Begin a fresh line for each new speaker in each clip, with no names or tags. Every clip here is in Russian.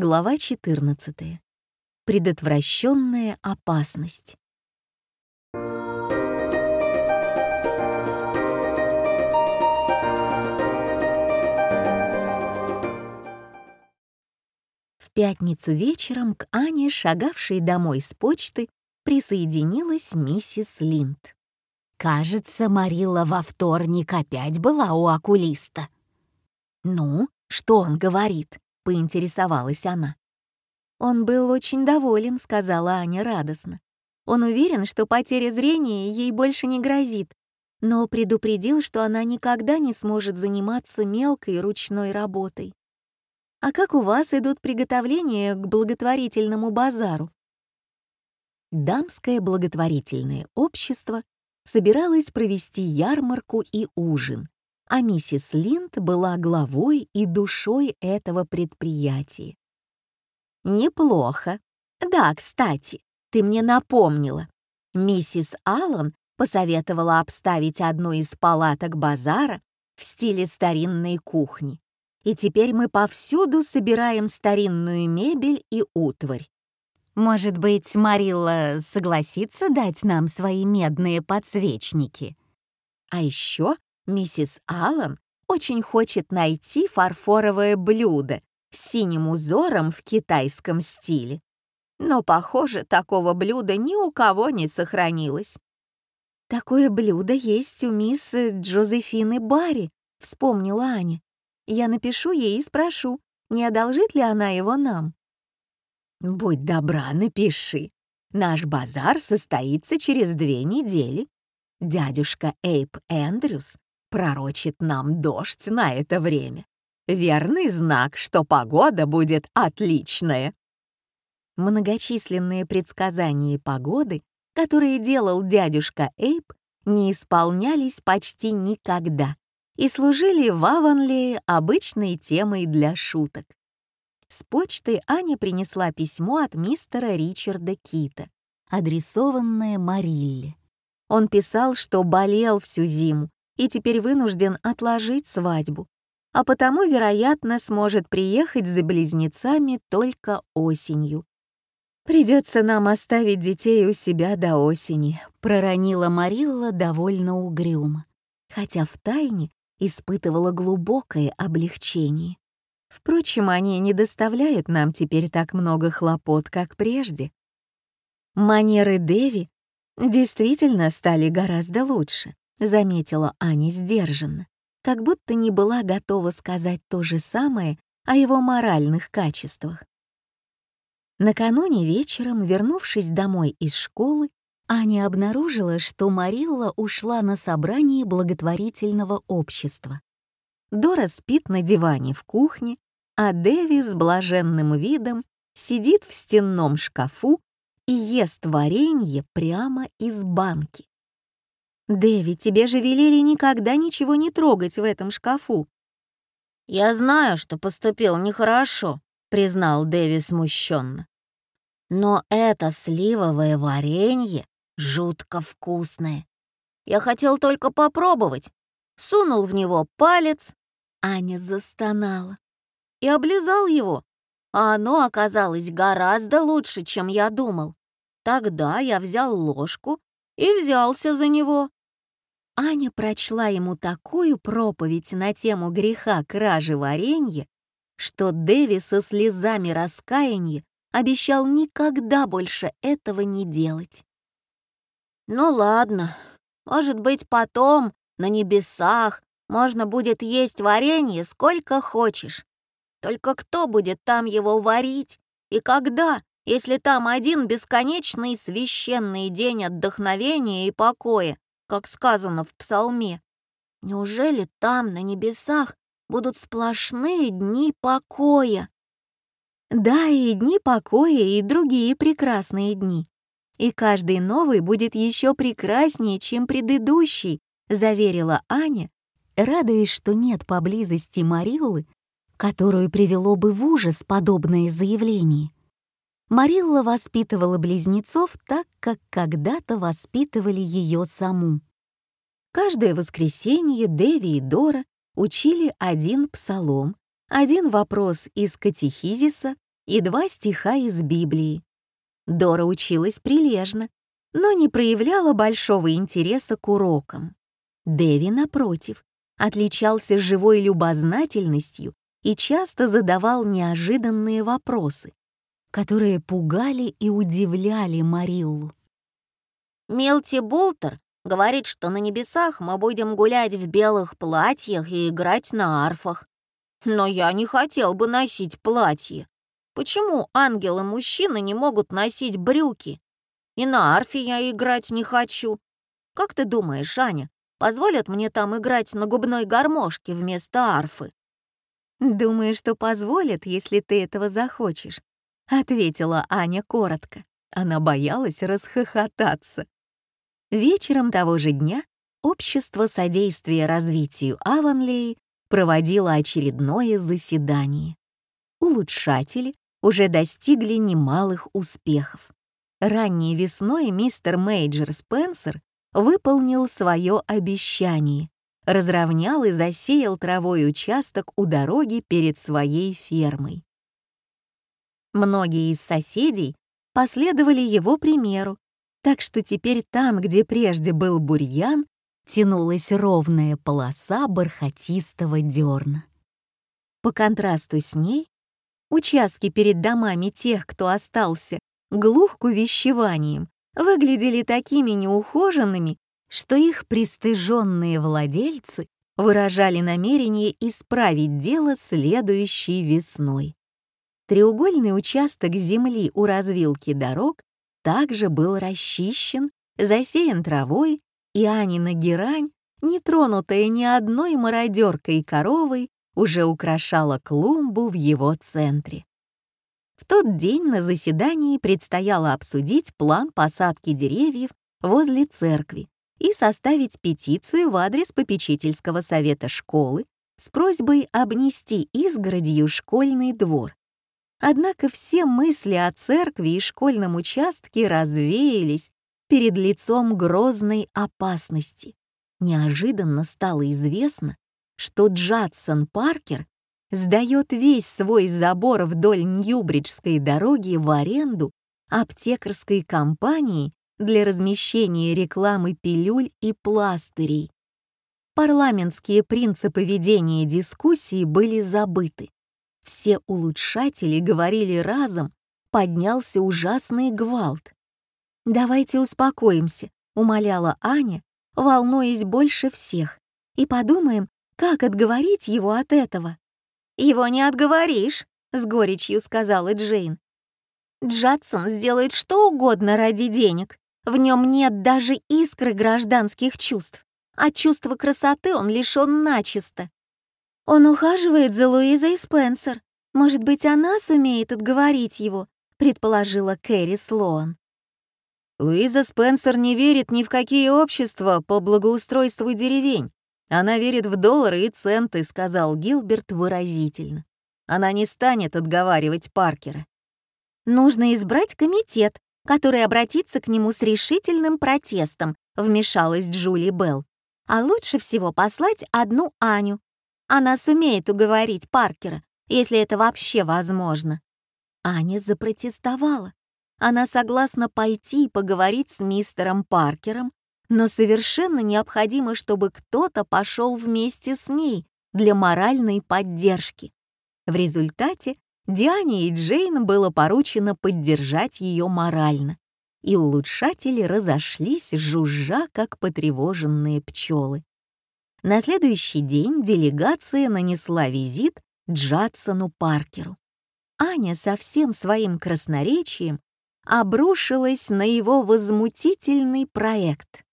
Глава 14. Предотвращенная опасность. В пятницу вечером к Ане, шагавшей домой с почты, присоединилась миссис Линд. «Кажется, Марилла во вторник опять была у окулиста». «Ну, что он говорит?» — поинтересовалась она. «Он был очень доволен», — сказала Аня радостно. «Он уверен, что потеря зрения ей больше не грозит, но предупредил, что она никогда не сможет заниматься мелкой ручной работой. А как у вас идут приготовления к благотворительному базару?» Дамское благотворительное общество собиралось провести ярмарку и ужин, а миссис Линд была главой и душой этого предприятия. «Неплохо. Да, кстати, ты мне напомнила. Миссис Аллан посоветовала обставить одну из палаток базара в стиле старинной кухни. И теперь мы повсюду собираем старинную мебель и утварь. Может быть, Марилла согласится дать нам свои медные подсвечники? А еще миссис Аллан очень хочет найти фарфоровое блюдо с синим узором в китайском стиле. Но, похоже, такого блюда ни у кого не сохранилось. «Такое блюдо есть у мисс Джозефины Барри», — вспомнила Аня. «Я напишу ей и спрошу, не одолжит ли она его нам». «Будь добра, напиши. Наш базар состоится через 2 недели. Дядюшка Эйп Эндрюс пророчит нам дождь на это время. Верный знак, что погода будет отличная». Многочисленные предсказания погоды, которые делал дядюшка Эйп, не исполнялись почти никогда и служили в Авонлее обычной темой для шуток. С почты Аня принесла письмо от мистера Ричарда Кита, адресованное Марилле. Он писал, что болел всю зиму и теперь вынужден отложить свадьбу, а потому, вероятно, сможет приехать за близнецами только осенью. «Придется нам оставить детей у себя до осени», — проронила Марилла довольно угрюмо, хотя втайне испытывала глубокое облегчение. Впрочем, они не доставляют нам теперь так много хлопот, как прежде. Манеры Дэви действительно стали гораздо лучше, заметила Аня сдержанно, как будто не была готова сказать то же самое о его моральных качествах. Накануне вечером, вернувшись домой из школы, Аня обнаружила, что Марилла ушла на собрание благотворительного общества. Дора спит на диване в кухне, а Дэви с блаженным видом сидит в стенном шкафу и ест варенье прямо из банки. «Дэви, тебе же велели никогда ничего не трогать в этом шкафу». «Я знаю, что поступил нехорошо», — признал Дэви смущенно. «Но это сливовое варенье жутко вкусное. Я хотел только попробовать. Сунул в него палец». Аня застонала. «И облизал его. А оно оказалось гораздо лучше, чем я думал. Тогда я взял ложку и взялся за него». Аня прочла ему такую проповедь на тему греха кражи варенья, что Дэви со слезами раскаяния обещал никогда больше этого не делать. «Ну ладно, может быть, потом, на небесах, можно будет есть варенье сколько хочешь. Только кто будет там его варить? И когда, если там один бесконечный священный день отдохновения и покоя, как сказано в псалме? Неужели там, на небесах, будут сплошные дни покоя?» «Да, и дни покоя, и другие прекрасные дни. И каждый новый будет еще прекраснее, чем предыдущий», заверила Аня, радуясь, что нет поблизости Мариллы, которую привело бы в ужас подобное заявление. Марилла воспитывала близнецов так, как когда-то воспитывали ее саму. Каждое воскресенье Дэви и Дора учили один псалом, один вопрос из катехизиса и 2 стиха из Библии. Дора училась прилежно, но не проявляла большого интереса к урокам. Дэви, напротив, отличался живой любознательностью и часто задавал неожиданные вопросы, которые пугали и удивляли Мариллу.
Милти Болтер говорит, что на небесах мы будем гулять в белых платьях и играть на арфах. Но я не хотел бы носить платье. Почему ангелы-мужчины не могут носить брюки? И на арфе я играть не хочу. Как ты думаешь, Аня, позволят мне там играть на губной гармошке вместо арфы?»
«Думаю, что позволят, если ты этого захочешь», — ответила Аня коротко. Она боялась расхохотаться. Вечером того же дня Общество содействия развитию Авонлеи проводило очередное заседание. Улучшатели уже достигли немалых успехов. Ранней весной мистер Мейджор Спенсер выполнил свое обещание, разровнял и засеял травой участок у дороги перед своей фермой. Многие из соседей последовали его примеру, так что теперь там, где прежде был бурьян, тянулась ровная полоса бархатистого дерна. По контрасту с ней, участки перед домами тех, кто остался глух к увещеваниям, выглядели такими неухоженными, что их пристыженные владельцы выражали намерение исправить дело следующей весной. Треугольный участок земли у развилки дорог также был расчищен, засеян травой, и Анина герань, не тронутая ни одной мародеркой коровой, уже украшала клумбу в его центре. В тот день на заседании предстояло обсудить план посадки деревьев возле церкви и составить петицию в адрес попечительского совета школы с просьбой обнести изгородью школьный двор. Однако все мысли о церкви и школьном участке развеялись перед лицом грозной опасности. Неожиданно стало известно, что Джадсон Паркер сдает весь свой забор вдоль Ньюбриджской дороги в аренду аптекарской компании для размещения рекламы пилюль и пластырей. Парламентские принципы ведения дискуссии были забыты. Все улучшатели говорили разом, поднялся ужасный гвалт. «Давайте успокоимся», — умоляла Аня, волнуясь больше всех, «и подумаем, как отговорить его от этого».
«Его не отговоришь», —
с горечью сказала Джейн.
Джадсон сделает что угодно ради денег. В нем нет даже искры гражданских чувств, а чувства красоты он лишён начисто.
Он ухаживает за Луизой Спенсер. Может быть, она сумеет отговорить его, предположила Кэрри Слоан.
Луиза Спенсер не верит ни в какие общества по благоустройству деревень. Она верит в доллары и центы, сказал Гилберт выразительно. Она не станет отговаривать Паркера.
Нужно избрать комитет, который обратится к нему с решительным протестом, вмешалась Джули Белл. А лучше всего послать одну Аню. Она сумеет уговорить Паркера, если это вообще возможно. Аня запротестовала. Она согласна пойти и поговорить с мистером Паркером, но совершенно необходимо, чтобы кто-то пошел вместе с ней для моральной поддержки. В результате Диане и Джейн было поручено поддержать ее морально, и улучшатели разошлись, жужжа, как потревоженные пчелы. На следующий день делегация нанесла визит Джадсону Паркеру. Аня со всем своим красноречием обрушилась на его возмутительный проект.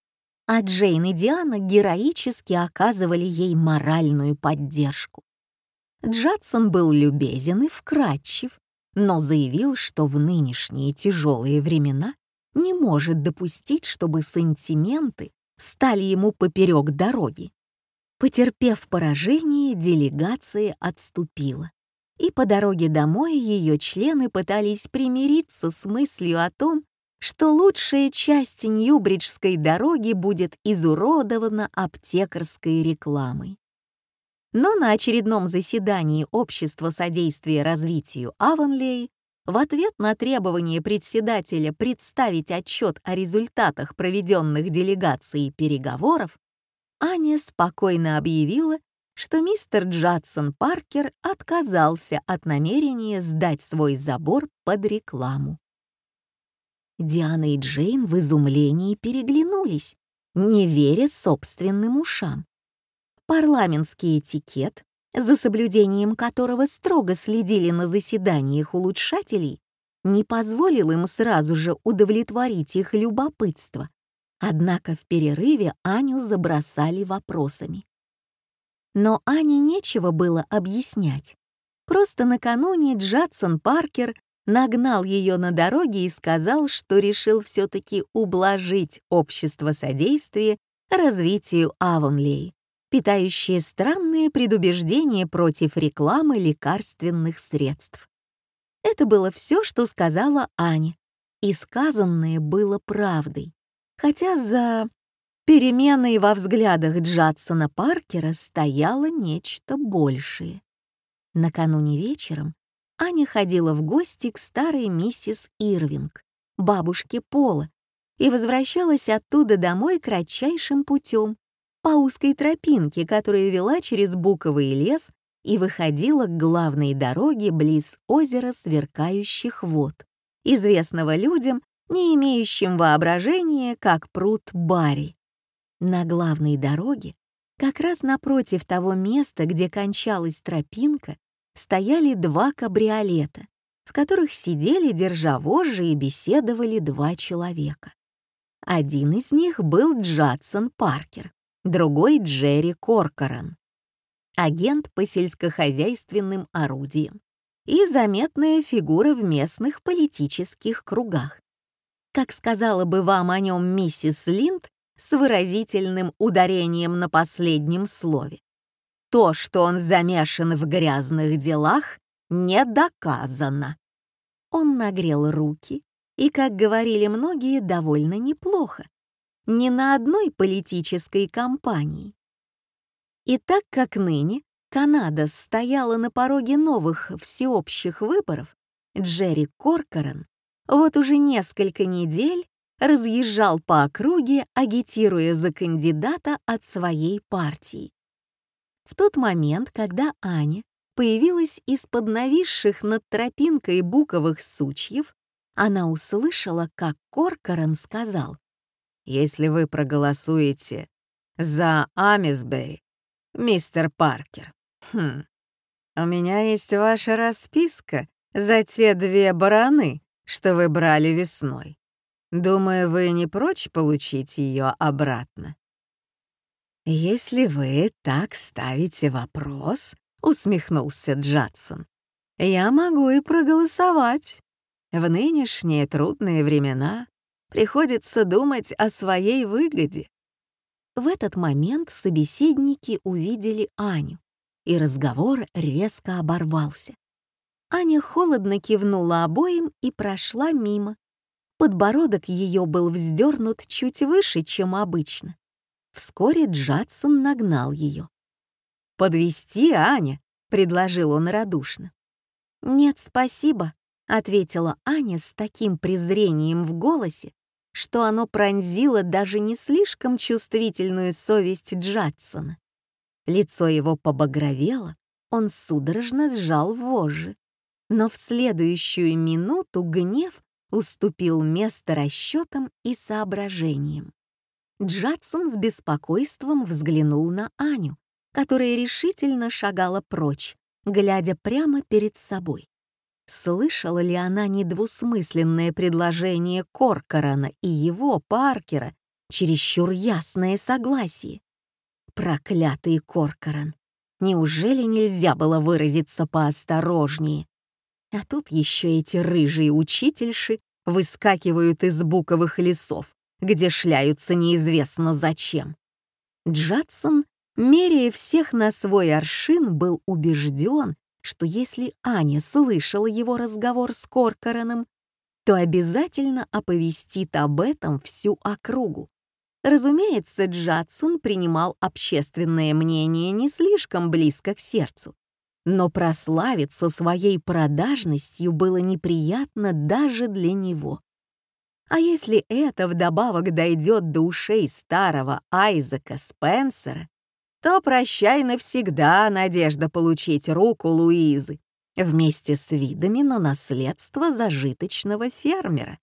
А Джейн и Диана героически оказывали ей моральную поддержку. Джадсон был любезен и вкрадчив, но заявил, что в нынешние тяжелые времена не может допустить, чтобы сантименты стали ему поперек дороги. Потерпев поражение, делегация отступила, и по дороге домой ее члены пытались примириться с мыслью о том, что лучшая часть Ньюбриджской дороги будет изуродована аптекарской рекламой. Но на очередном заседании Общества содействия развитию Авонлей в ответ на требование председателя представить отчет о результатах проведенных делегацией переговоров, Аня спокойно объявила, что мистер Джадсон Паркер отказался от намерения сдать свой забор под рекламу. Диана и Джейн в изумлении переглянулись, не веря собственным ушам. Парламентский этикет, за соблюдением которого строго следили на заседаниях улучшателей, не позволил им сразу же удовлетворить их любопытство. Однако в перерыве Аню забросали вопросами. Но Ане нечего было объяснять. Просто накануне Джадсон Паркер нагнал ее на дороге и сказал, что решил все-таки ублажить общество содействия развитию Авонлей, питающее странные предубеждения против рекламы лекарственных средств. Это было все, что сказала Аня, и сказанное было правдой, хотя за переменой во взглядах Джадсона Паркера стояло нечто большее. Накануне вечером Аня ходила в гости к старой миссис Ирвинг, бабушке Пола, и возвращалась оттуда домой кратчайшим путем, по узкой тропинке, которая вела через буковый лес и выходила к главной дороге близ озера сверкающих вод, известного людям, не имеющим воображения, как пруд Барри. На главной дороге, как раз напротив того места, где кончалась тропинка, стояли два кабриолета, в которых сидели, держа вожжи, и беседовали два человека. Один из них был Джадсон Паркер, другой — Джерри Коркоран, агент по сельскохозяйственным орудиям и заметная фигура в местных политических кругах. Как сказала бы вам о нем миссис Линд с выразительным ударением на последнем слове, то, что он замешан в грязных делах, не доказано. Он нагрел руки и, как говорили многие, довольно неплохо. Ни на одной политической кампании. И так как ныне Канада стояла на пороге новых всеобщих выборов, Джерри Коркоран вот уже несколько недель разъезжал по округе, агитируя за кандидата от своей партии. В тот момент, когда Аня появилась из-под нависших над тропинкой буковых сучьев, она услышала, как Коркоран сказал: «Если вы проголосуете за Амисбери, мистер Паркер, у меня есть ваша расписка за те 2 бараны, что вы брали весной. Думаю, вы не прочь получить ее обратно». «Если вы так ставите вопрос, — усмехнулся Джадсон, — я могу и проголосовать. В нынешние трудные времена приходится думать о своей выгоде». В этот момент собеседники увидели Аню, и разговор резко оборвался. Аня холодно кивнула обоим и прошла мимо. Подбородок ее был вздернут чуть выше, чем обычно. Вскоре Джадсон нагнал ее. «Подвезти, Аня?» — предложил он радушно. «Нет, спасибо», — ответила Аня с таким презрением в голосе, что оно пронзило даже не слишком чувствительную совесть Джадсона. Лицо его побагровело, он судорожно сжал вожжи. Но в следующую минуту гнев уступил место расчетам и соображениям. Джадсон с беспокойством взглянул на Аню, которая решительно шагала прочь, глядя прямо перед собой. Слышала ли она недвусмысленное предложение Коркорана и его, Паркера, чересчур ясное согласие? Проклятый Коркоран! Неужели нельзя было выразиться поосторожнее? А тут еще эти рыжие учительши выскакивают из буковых лесов, где шляются неизвестно зачем. Джадсон, меряя всех на свой аршин, был убежден, что если Аня слышала его разговор с Коркораном, то обязательно оповестит об этом всю округу. Разумеется, Джадсон принимал общественное мнение не слишком близко к сердцу, но прославиться своей продажностью было неприятно даже для него. А если это вдобавок дойдет до ушей старого Айзека Спенсера, то прощай навсегда надежда получить руку Луизы вместе с видами на наследство зажиточного фермера.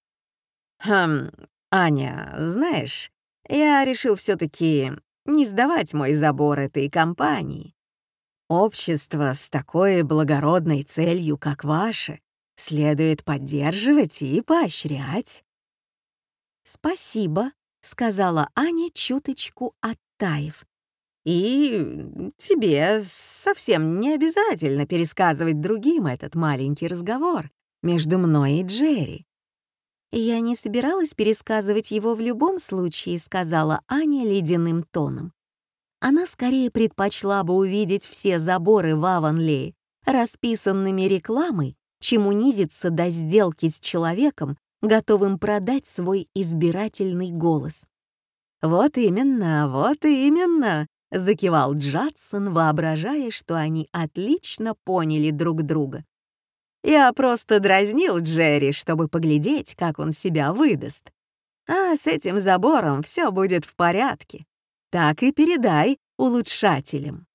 Аня, знаешь, я решил все-таки не сдавать мой забор этой компании. Общество с такой благородной целью, как ваше, следует поддерживать и поощрять. «Спасибо», — сказала Аня, чуточку оттаив. «И тебе совсем не обязательно пересказывать другим этот маленький разговор между мной и Джерри». «Я не собиралась пересказывать его в любом случае», — сказала Аня ледяным тоном. Она скорее предпочла бы увидеть все заборы в Авонлее расписанными рекламой, чем унизиться до сделки с человеком, готовым продать свой избирательный голос. Вот именно», — закивал Джадсон, воображая, что они отлично поняли друг друга. «Я просто дразнил Джерри, чтобы поглядеть, как он себя выдаст. А с этим забором все будет в порядке. Так и передай улучшателям».